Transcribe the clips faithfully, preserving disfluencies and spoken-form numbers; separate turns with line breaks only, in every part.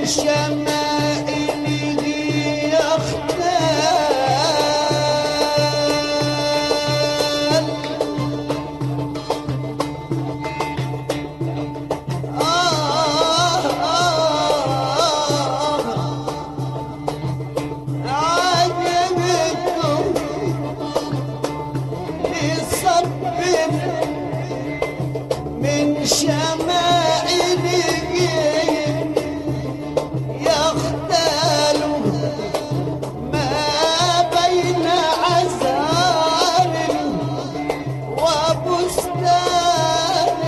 شمائله يختال. آه آه عجبته لصبر من شمائله يختال ما بين عزار وبستان.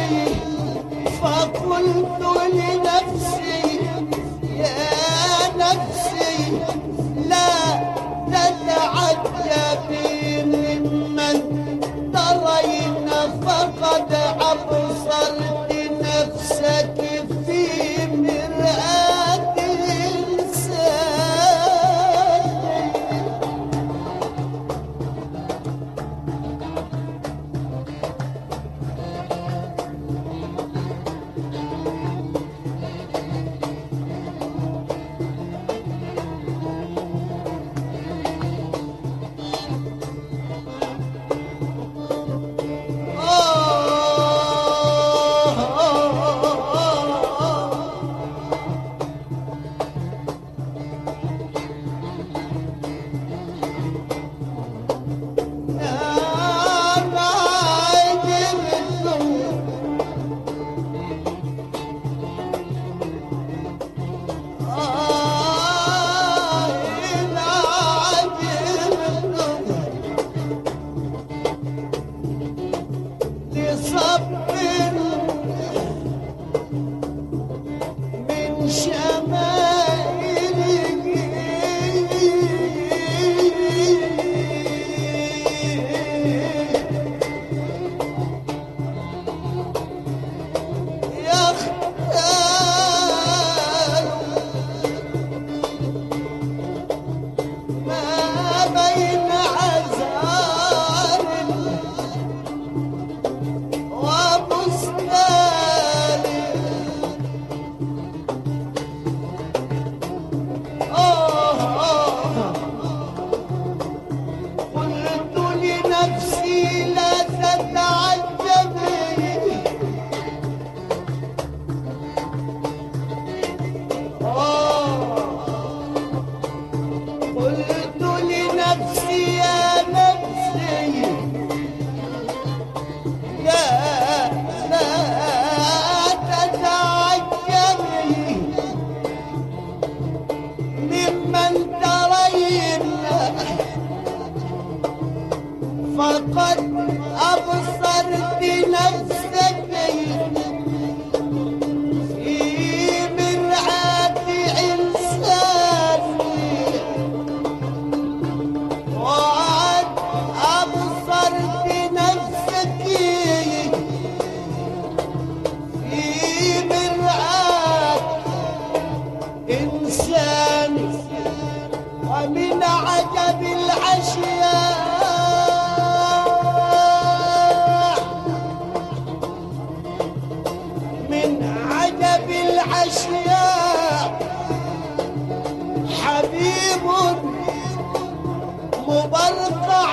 فقلت لنفسي يا نفسي لا تتعجبي ممن ترين، فقد أبصرت نفسك في مرآة إنسان. فقد أبصرت نفسك في مرآة إنسان، وقد أبصرت نفسك في مرآة إنسان. ومن عجب الأشياء الأشياء حبيب مبرقع،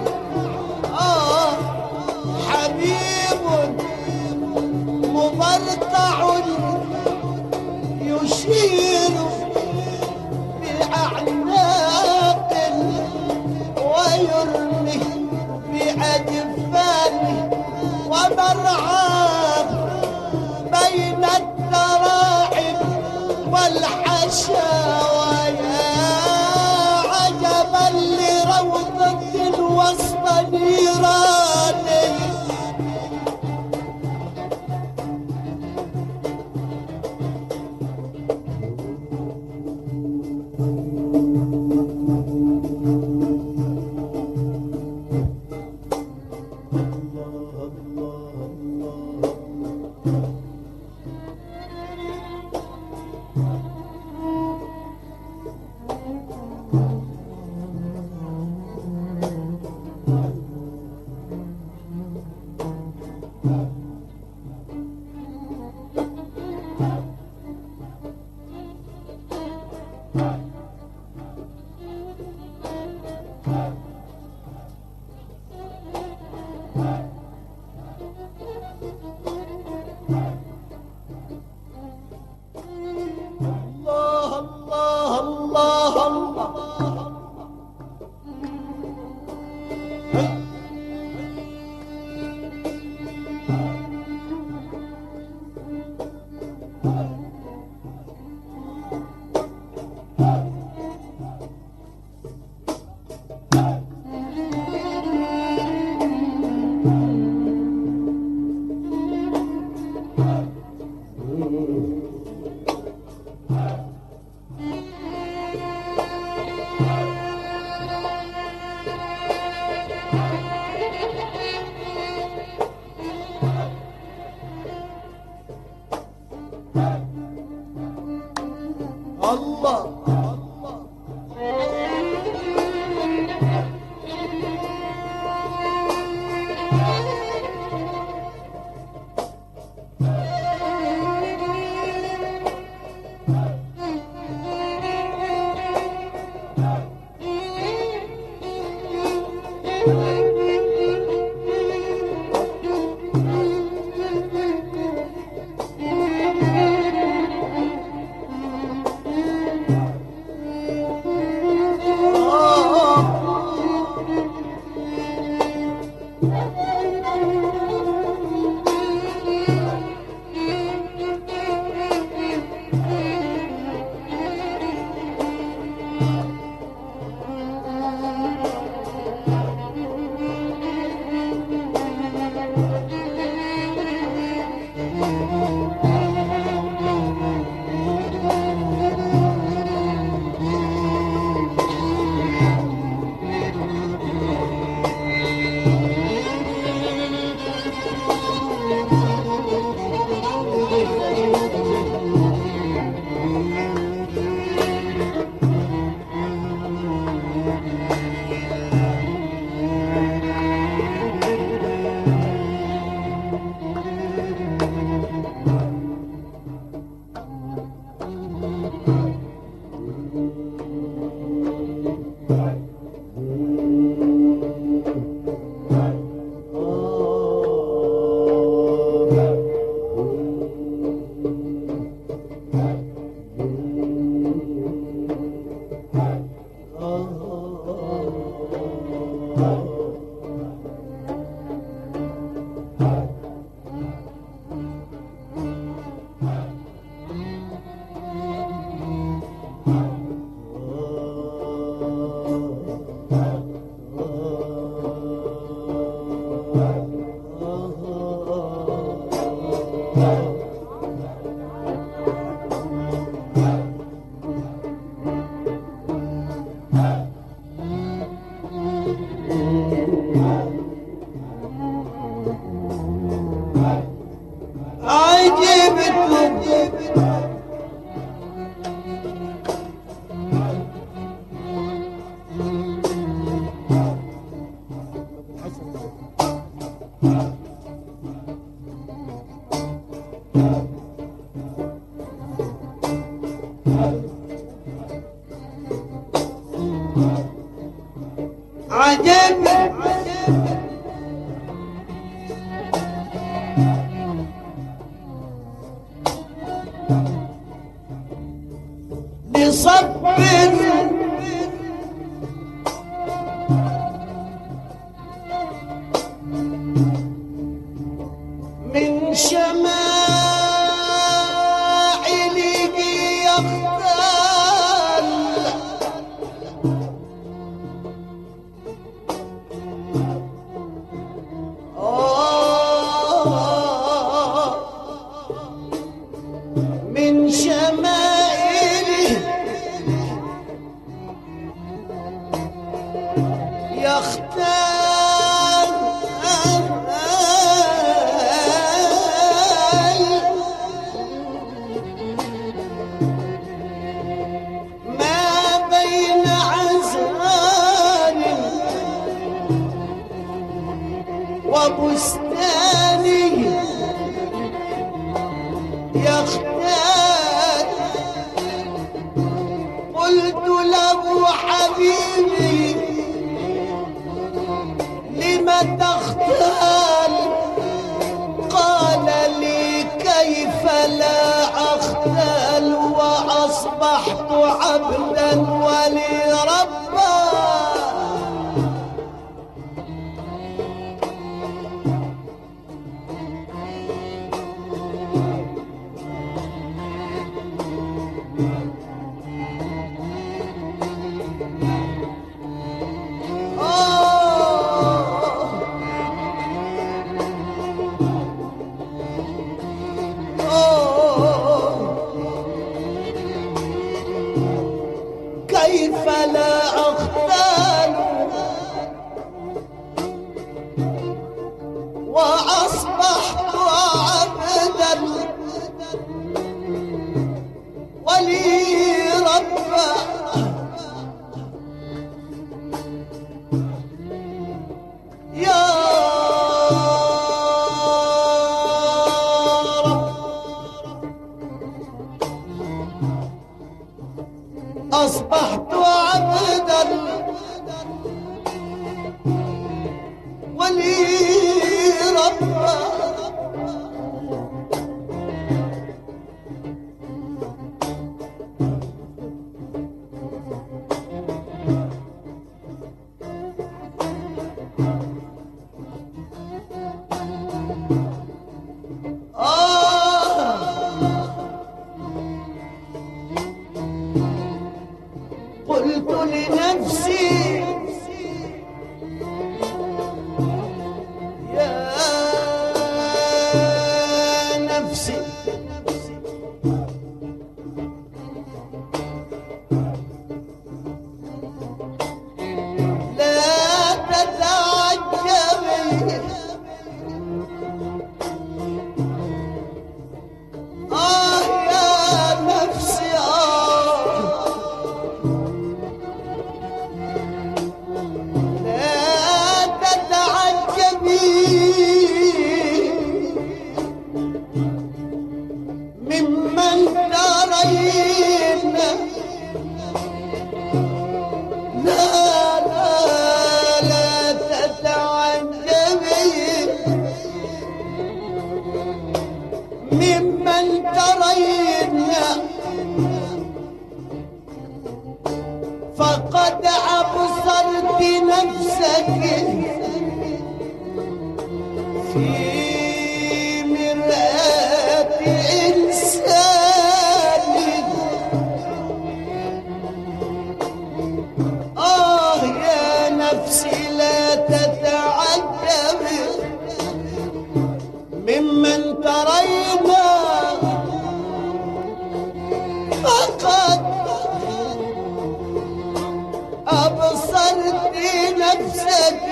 آه حبيب مبرقع يشير بأعناق ويرمي بأجفانه ومرعاه بين التراحم والحشاوى. يا عجبا لروضة وسط نيرانه. الله عجب لصب من شمائله يختال من شمائله يختال ما بين عزران وبستان يختال قلت له حبيبي لم تختال قال لي كيف لا أختال وأصبحت عبدا ولي ربا كيف لا أختال وأصبحت عبدا ولي أصبحت عبدا ولي ربا قلت لنفسي يا نفسي لا تتعجبي آه يا نفسي آه ممن ترين لا لا لا تتعجبي ممن ترين فقد أبصرت نفسك في مرآة إنسان آه يا نفسي لا تتعجبي ممن ترينا فقد أبصرت نفسك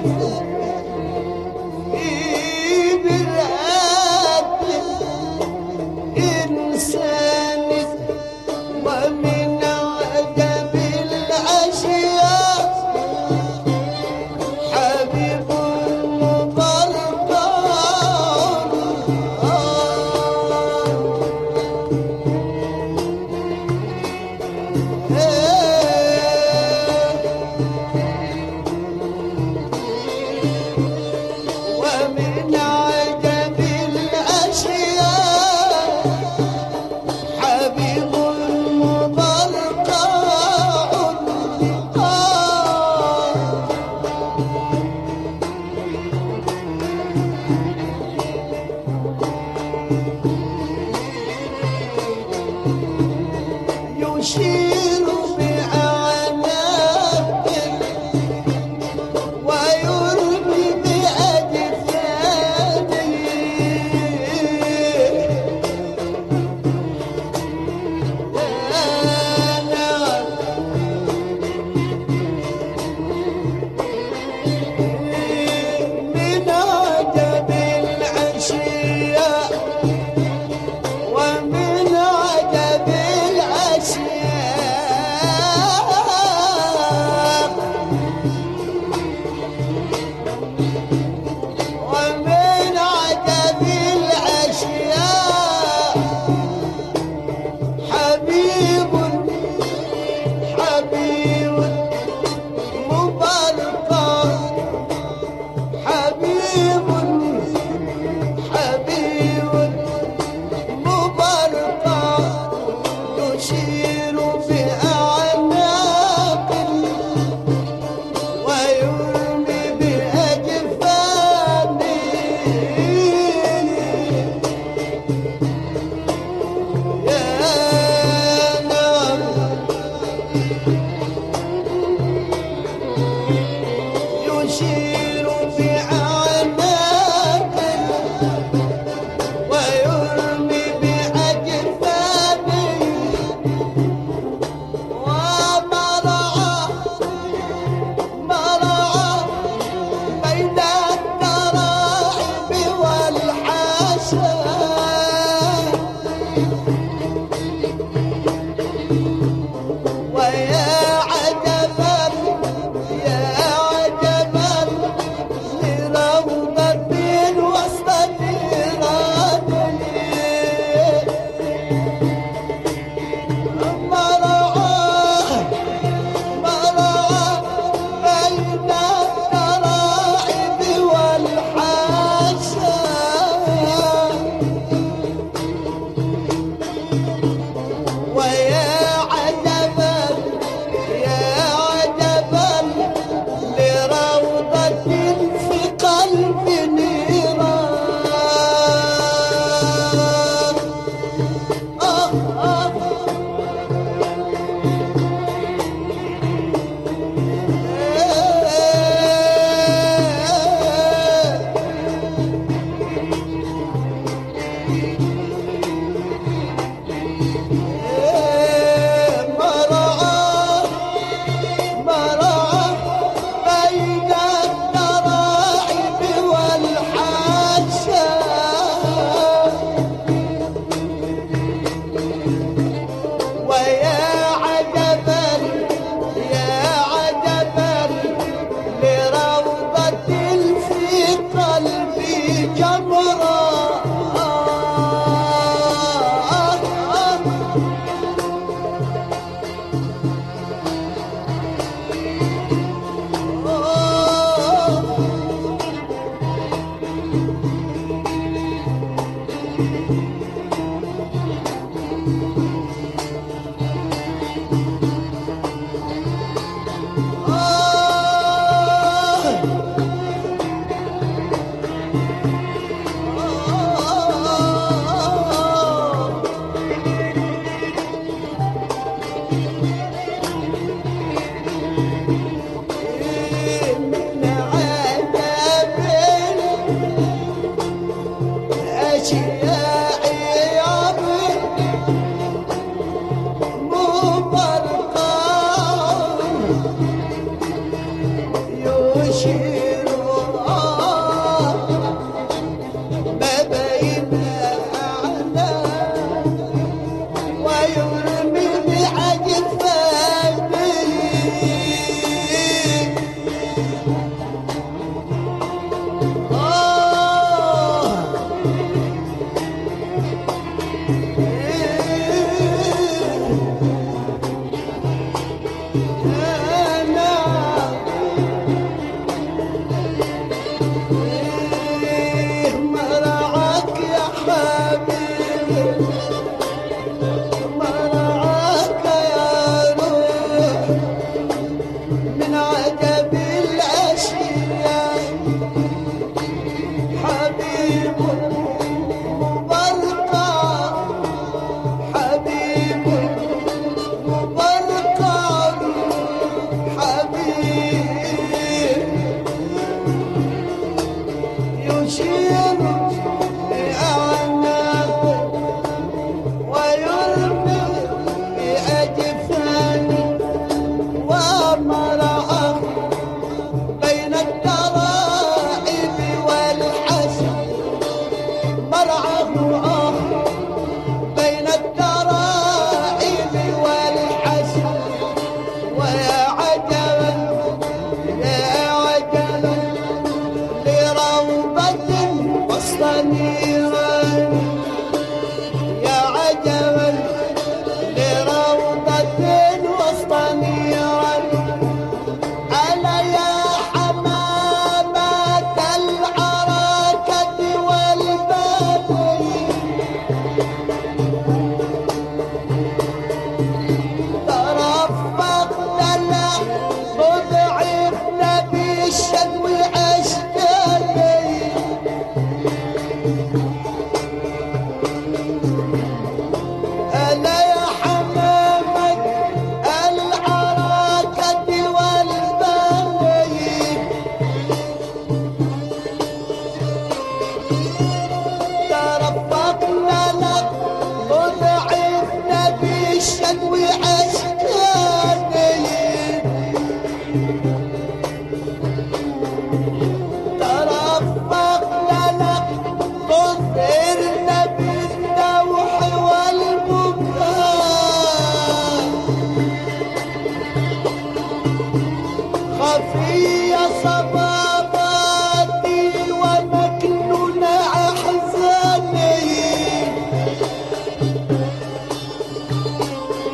ومن عجب الأشياء حبيب مبرقع ومن عجب الأشياء حبيب يشير بأعناقه ويرمي بأجفانه من عجب الأشياء ومن عجب الأشياء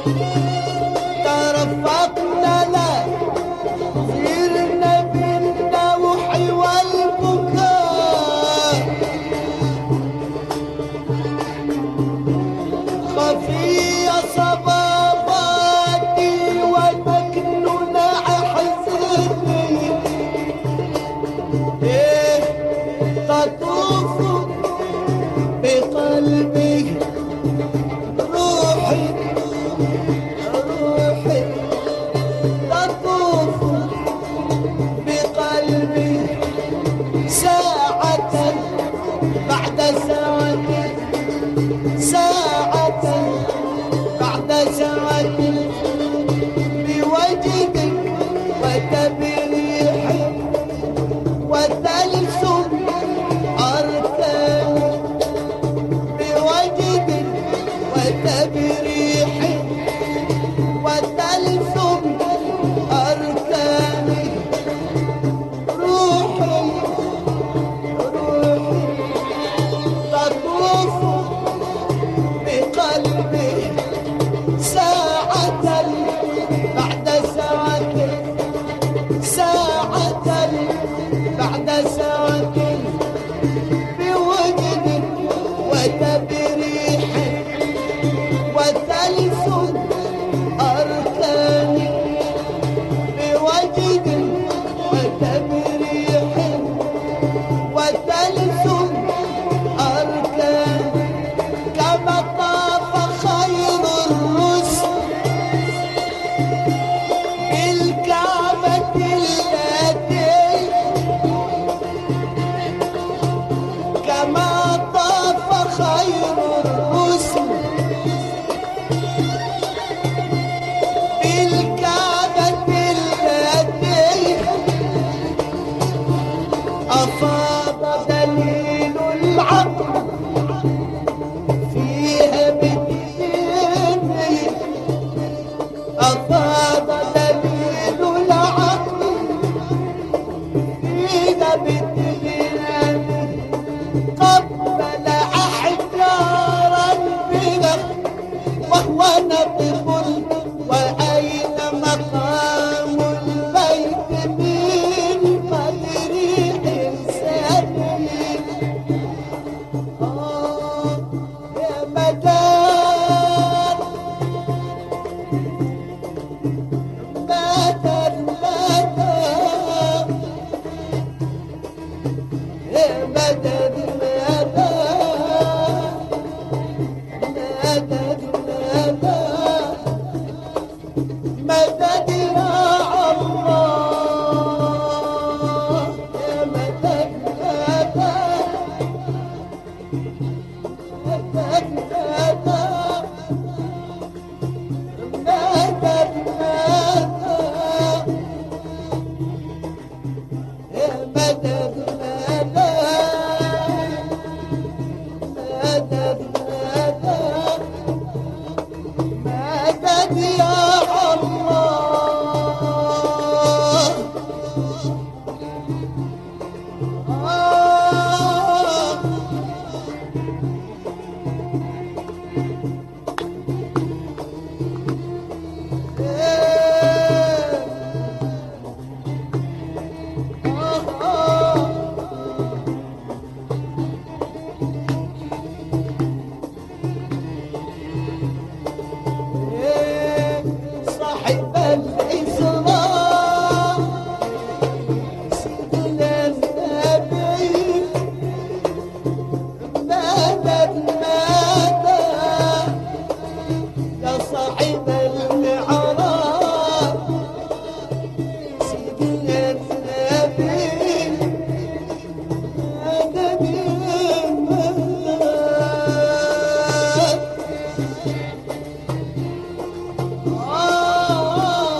ترفقنا لا سيرنا بالنوح والبكاء خفي صباباتي ومكنون حزني إيه تطوف بقلبي روحي روحي تطوف بقلبي ساعة بعد ساعة ساعة بعد ساعة بوجدك وتبريحي وتلسم أركاني بوجدك وتبريحي وتلسم أركاني روحي روحي تطوف بقلبي ساعة بعد ساعة ساعة بعد ساعة بوجدك وتبريحي وتلسم أركاني بوجدك وتبريحي وتلسم أركاني كما طاف خير الرسل بالكعبة التي كما طاف خير الرسل بالكعبة التي أفاض دليل العقل فيها بديني أفاض دليل العقل فيها بديني قبل أحجارا بها وهو نطق وأين مقام البيت من قدر إنساني آه يا مدار مدار مدار يا مدار مدار مدد مدد مدد يا الله يا مدد مدد مدد مدد يا مدد مدد مدد يا الله آه صاحب الإسراء سيدنا النبي مدد مدد يا صاحب المعراج سيدنا النبي مدد مدد آه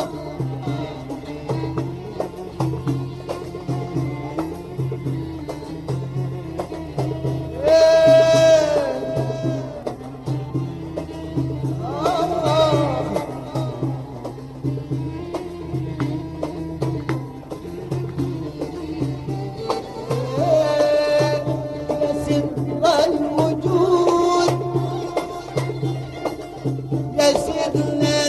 يا سر الوجود يا سيدنا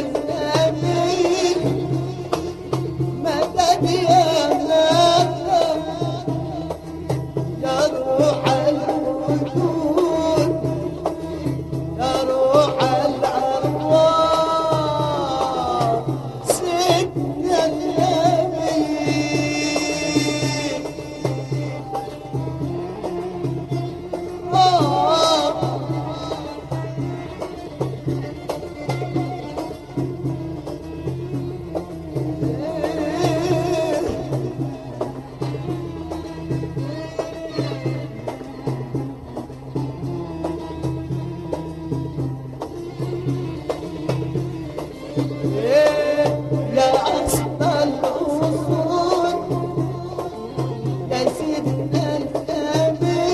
يا أصل الأصول يا سيدنا النبي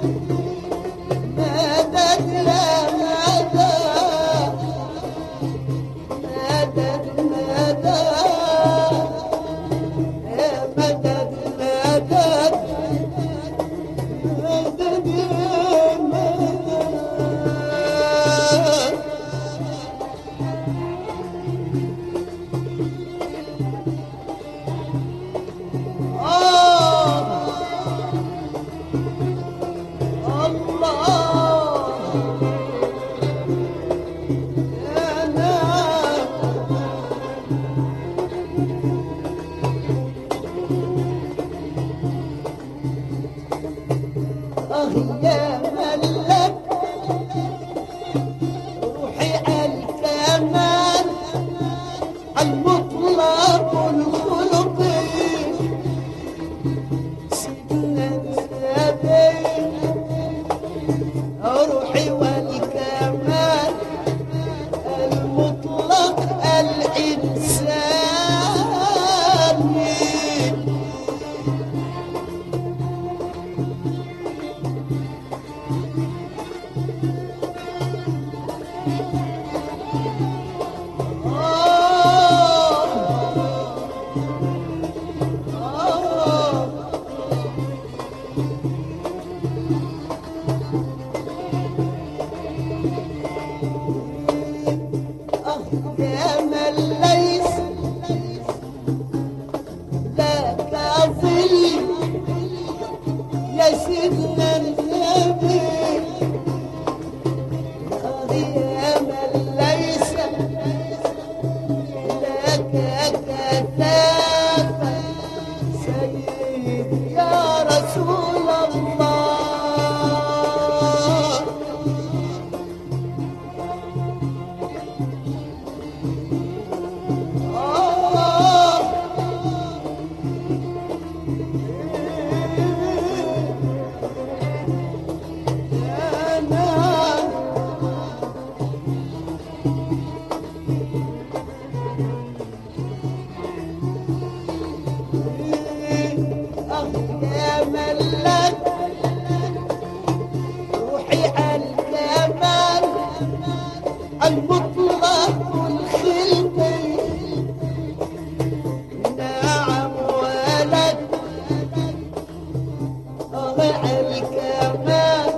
مدد يا مدد مدد مدد يا مدد مدد مدد يا مدد يا ملك روحي الكمال المطلق الخلقي سيدنا النبي روحي والكمال المطلق الإنساني يا من ليس لك ظل يا سيدنا النبي يا من ليس لك كتافة سيدي يا رسول الله يا ملك روحي الكمال المطلق الخلقي نعم ولد الكمال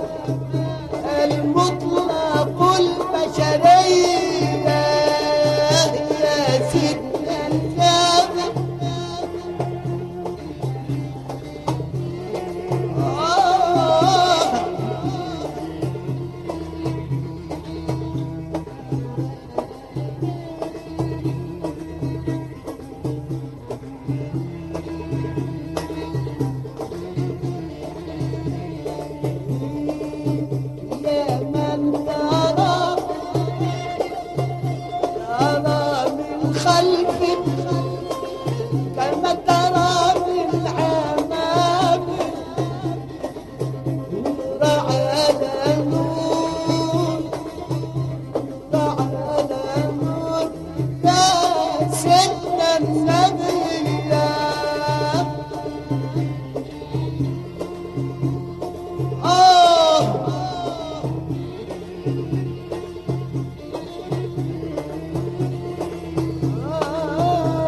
المطلق البشرية يا سيدنا النبي يا من ترى ترى من خلفك كما ترى من أمامك نور على نور نور على نور يا سيدنا النبي آه آه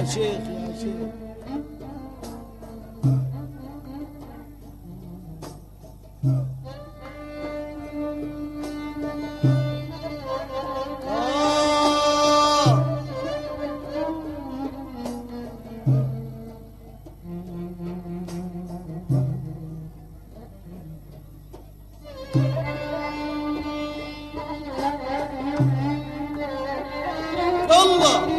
شيخ يا شيخ. الله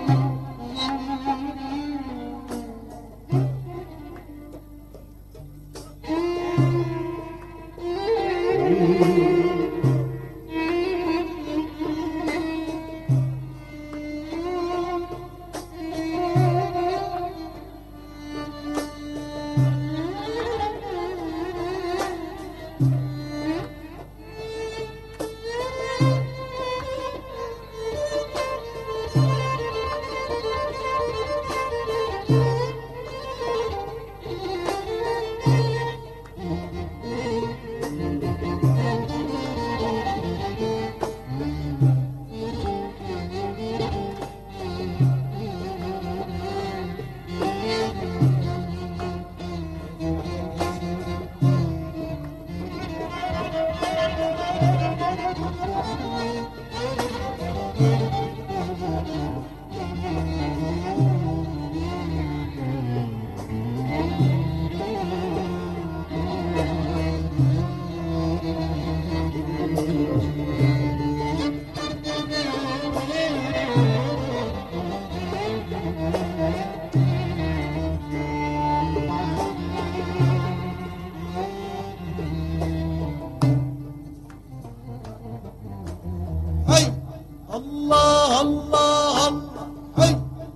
هي الله الله الله هي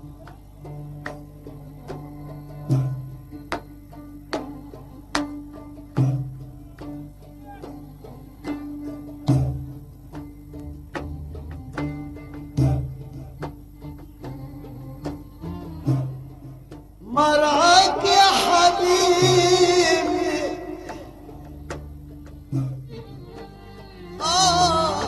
مرعاك يا حبيبي آه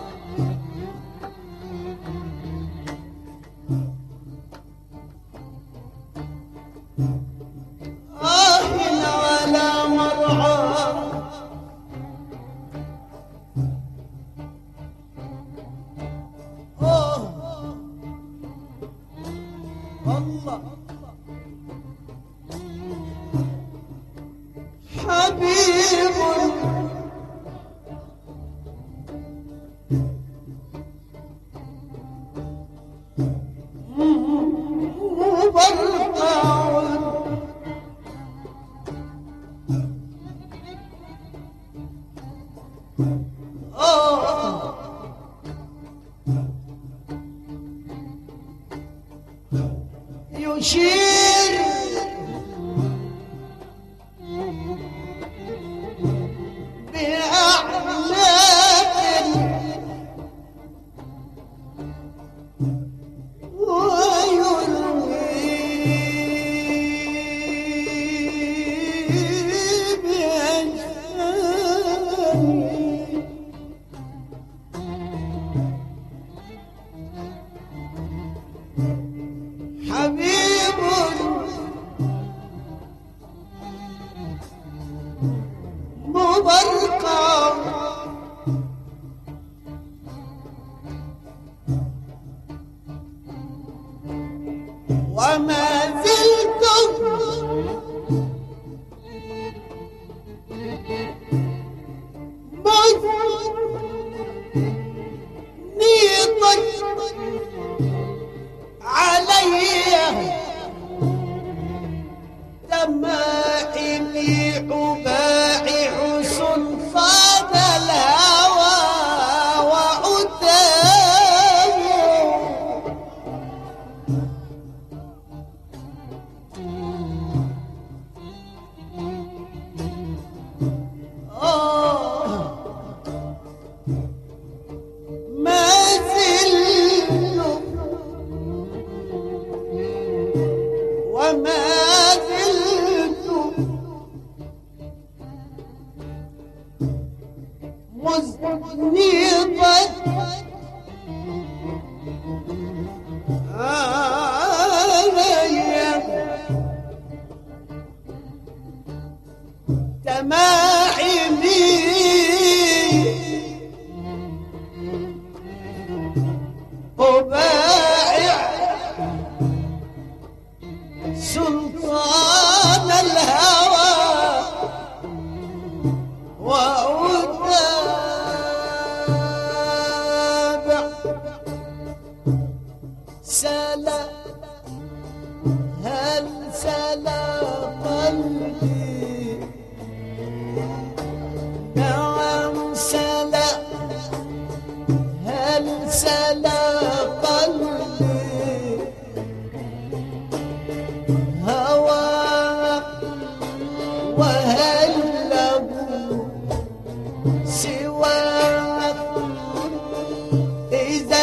آه على مرعاك آه الله حبيب مبرقع آه يشير حبيب مبرقع وما زلت مضنيطا علي دمائمي أباعع سلطان الهوى وأتاه آه ما زلت وما زلت مذنبا علي أبايع سلطان الهوى وأتابع سلا هل سلا قلبي نعم سلا هل سلا قلبي هواك وهل له سواك إذا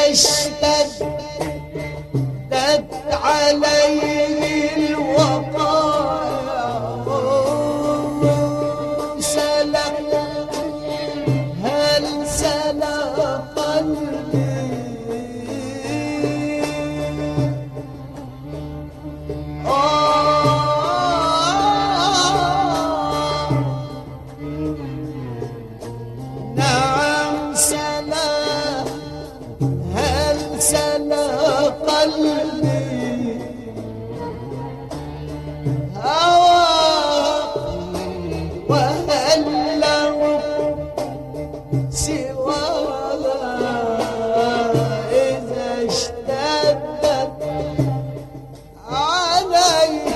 اشتدت عليه الوقائع سلك هل سلا قلبي نعم سلا هل سلا قلبي هوى وهل له سواها إذا اشتدت عليه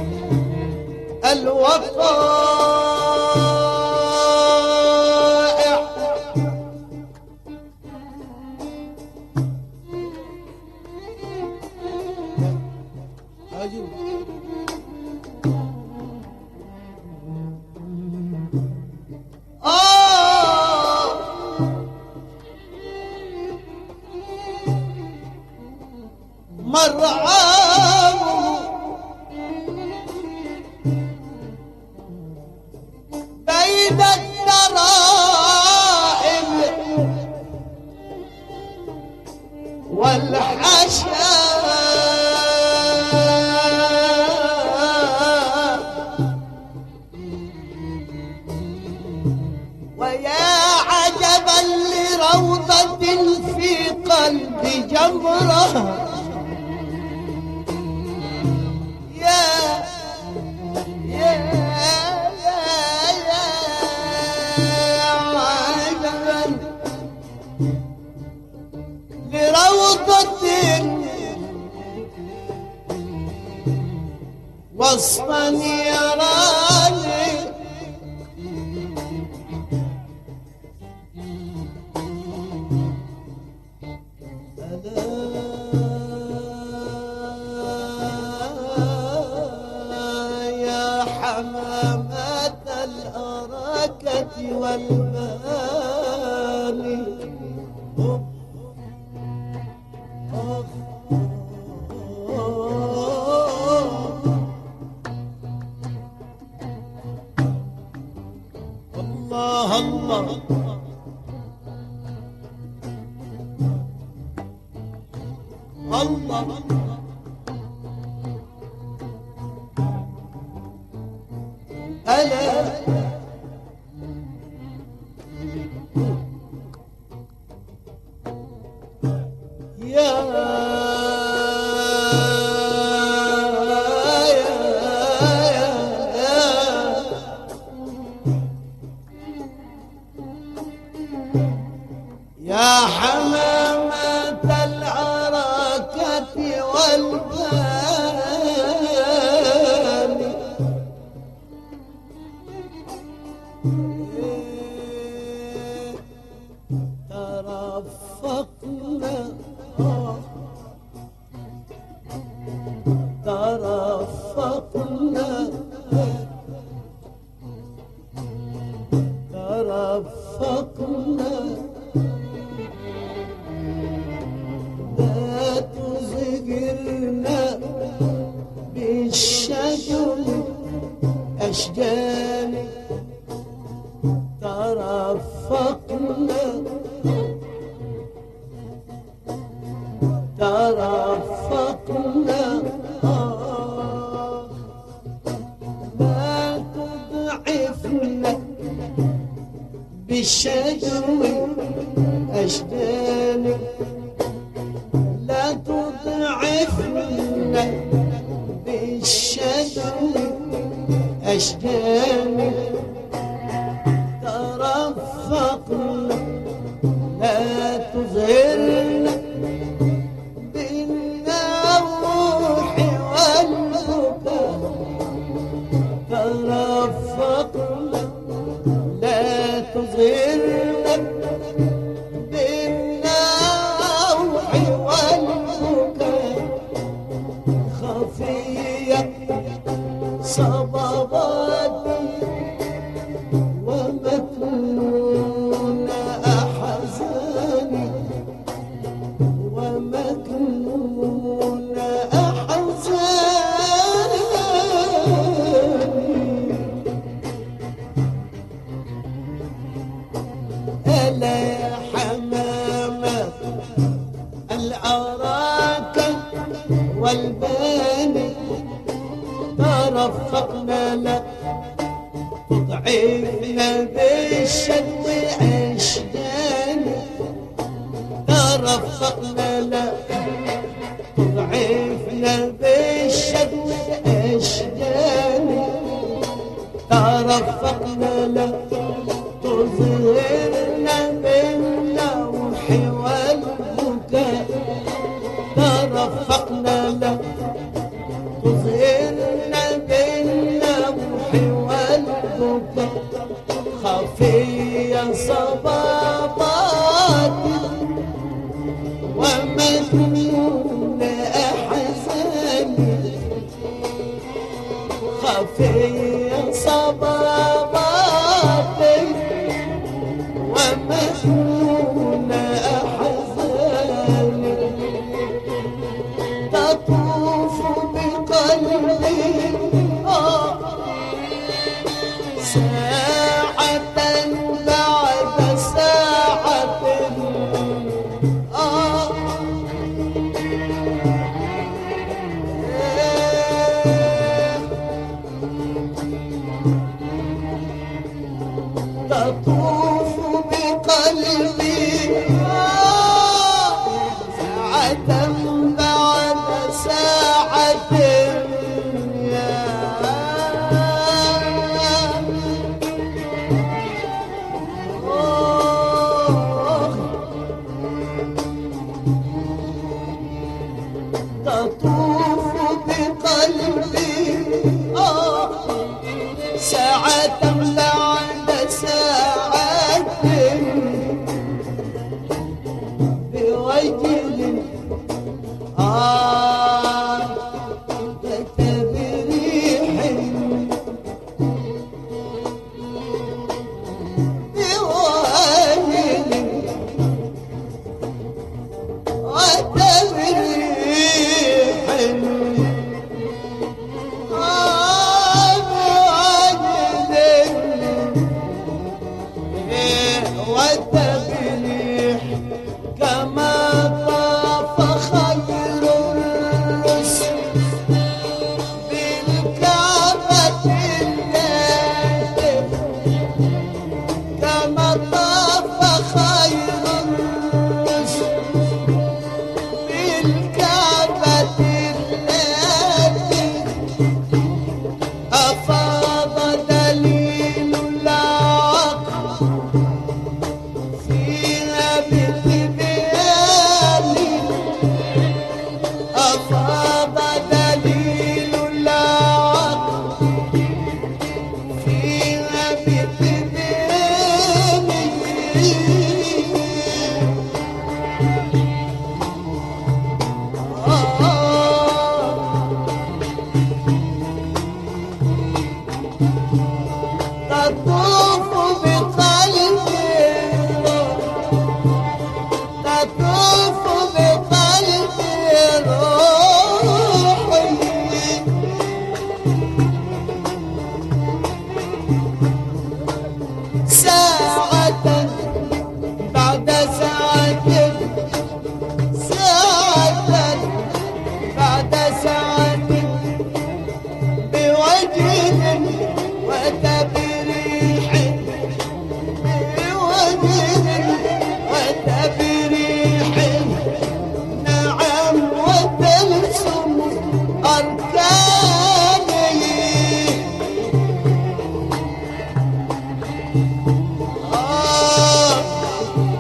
الوقائع آه مرعاه بين الدرائم والحشا ويا عجبا لروضة في قلب جمرة يا يا يا عجبا لروضة وصفا يراني يا حمامة الأراكة والمالي الله الله الله ألا يا يا حمامة العراكة والبال ترفقنا ترفقنا ترفقنا لا تزهرنا بالشجر أشجار ترفقنا أشجاني لا تضعفنا بالشدو أشجاني ترفقنا لا تظهرنا بالنوح والبكاء ترفقنا لا تظهرنا بالنوح والبكاء خفية صباباتي ومكنون أحزاني ومكنون أحزاني ألا يا حمامة الأراك والباني ترفقنا لا تضعفنا بالشدو أشجاني ترفقنا لا تضعفنا بالشدو أشجاني ترفقنا لا تظهرنا بالنوح والبكاء ترفقنا لا تظهرنا بالنوح والبكاء خفية صباباتي ومكنون أحزاني خفية صباباتي ومكنون أحزاني تطوف بقلبي آه ساعة بعد ساعة آه تطوف بقلبي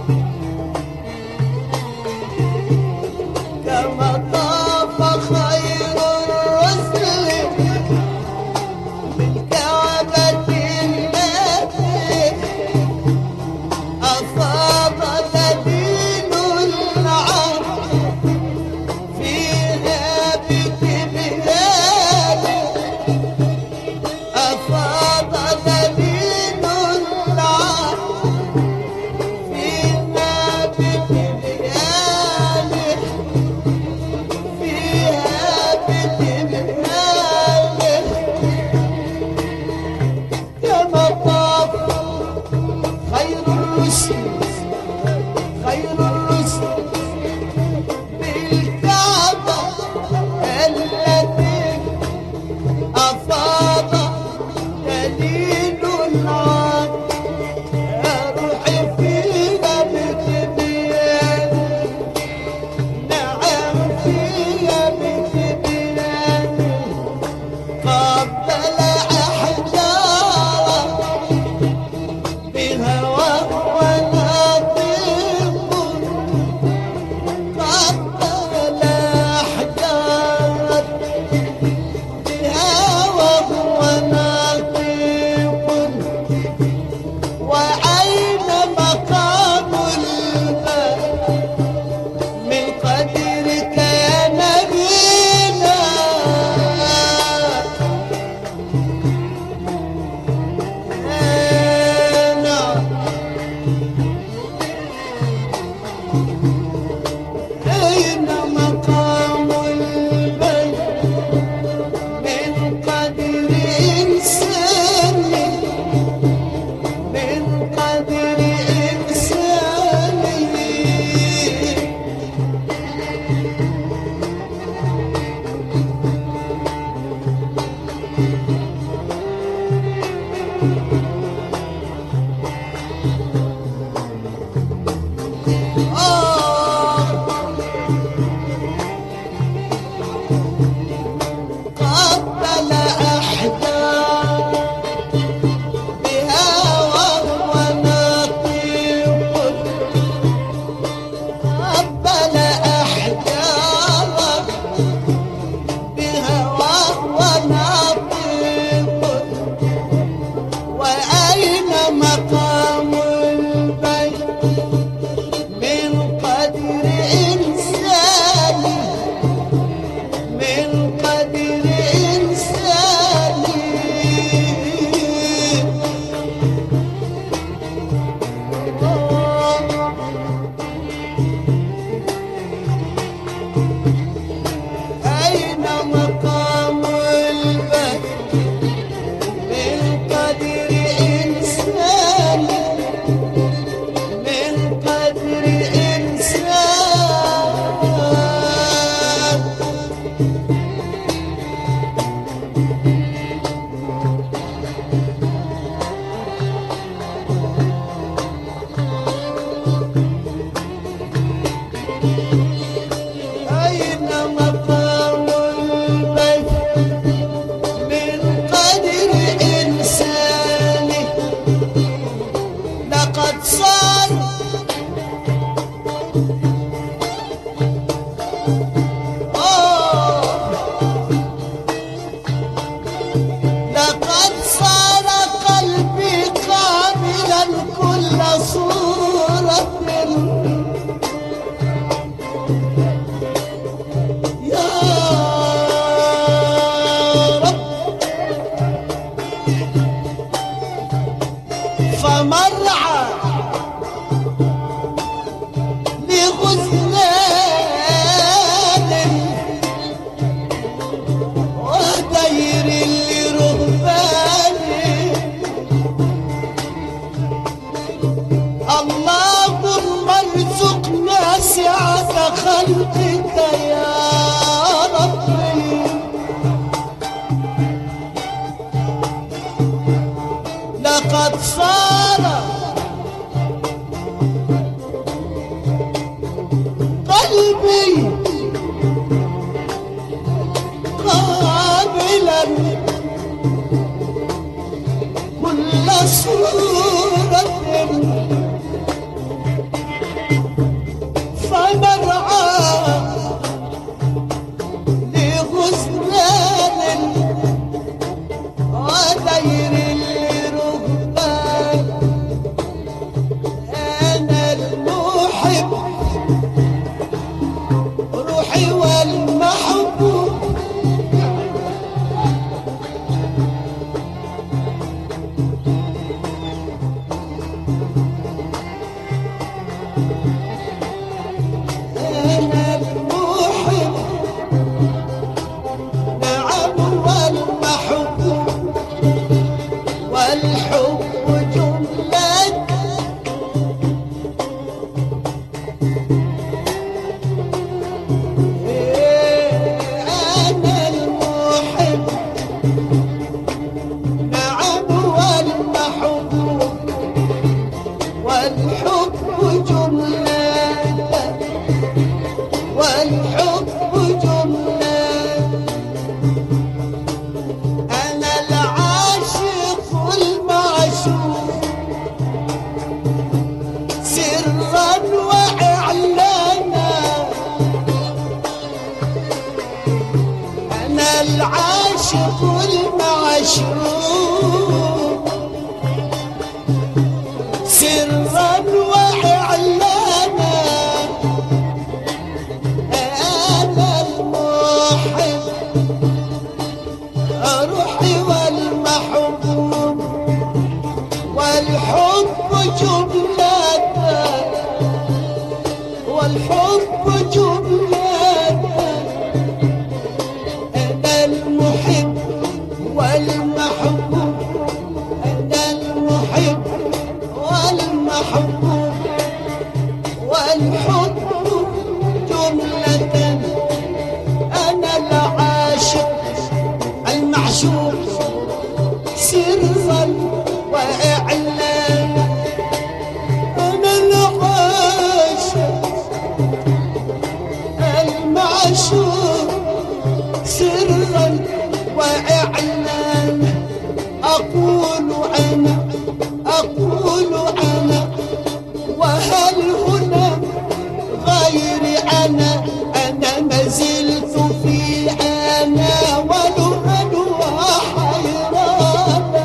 كما طاف خير الرسل بالكعبة التي أفاض دليل العرب فيها بكبرياء أفاض دليل العرب فيها بكبرياء فيها بكبرياء كما طاف خير الرسل خير الرسل بالكعبة التي أفاض دليل العرب روحي فيها بكبرياء نعم فيها بكبرياء قبل أحجار بهوى وناطق قبل أحجار بهوى وناطق وأين مقام الماء من قدرك يا نبينا أين مقام الماء من قدر إنسان من قدر إنسان آه قبل أحجار بهوى وناطق قبل أحجار بهوى وناطق وأين مقام البيت من قدر إنسان من قدر إنسان أين مقام البيت من قدر إنسان من قدر إنسان أين مقام البيت من قدر إنسان لقد صار آه لقد صار قلبي قابلا كل صورة يا رب فمرعى لغزلان ودير لرهبان اللهم ارزقنا سعة خلقك يا ربي لقد صار قلبي قابلا كل صورة العاشق والمعشوق سرا وإعلانا أنا المحب روحي والمحبوب والحب جملة والحب جملة أنا المحب والمحبوب أنا المحب والمحبوب والحب جملة أنا العاشق المعشوق سرا وإعلانا أنا العاشق المعشوق سرا وإعلانا أقول أنا أقول أنا وهل هنا غيري أنا أنا ما زلت في أنا ولهن وحيرانا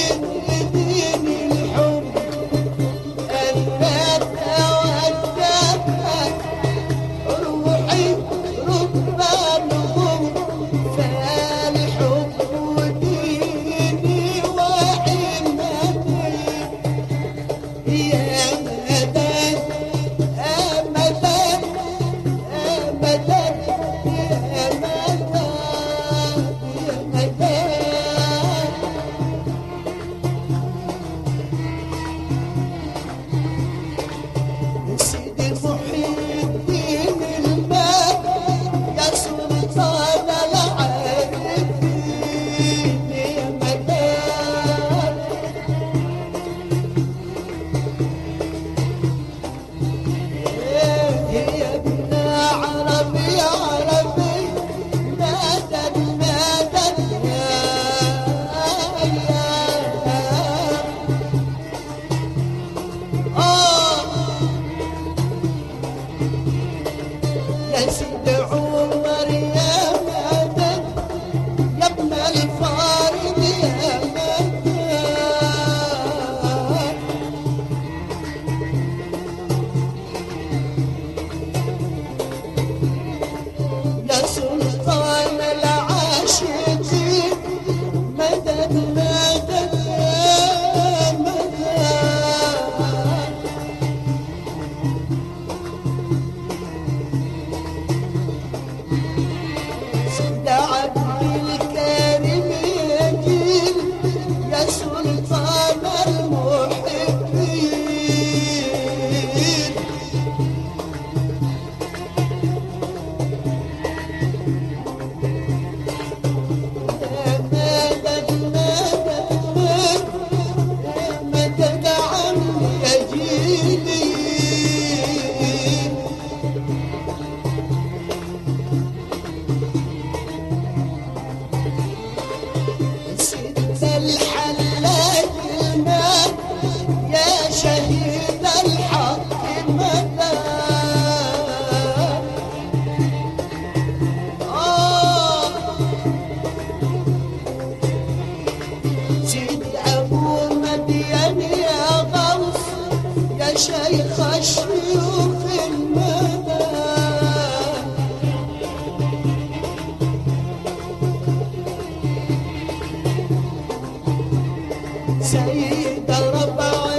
شيخ الشيوخ المدى سيد الربع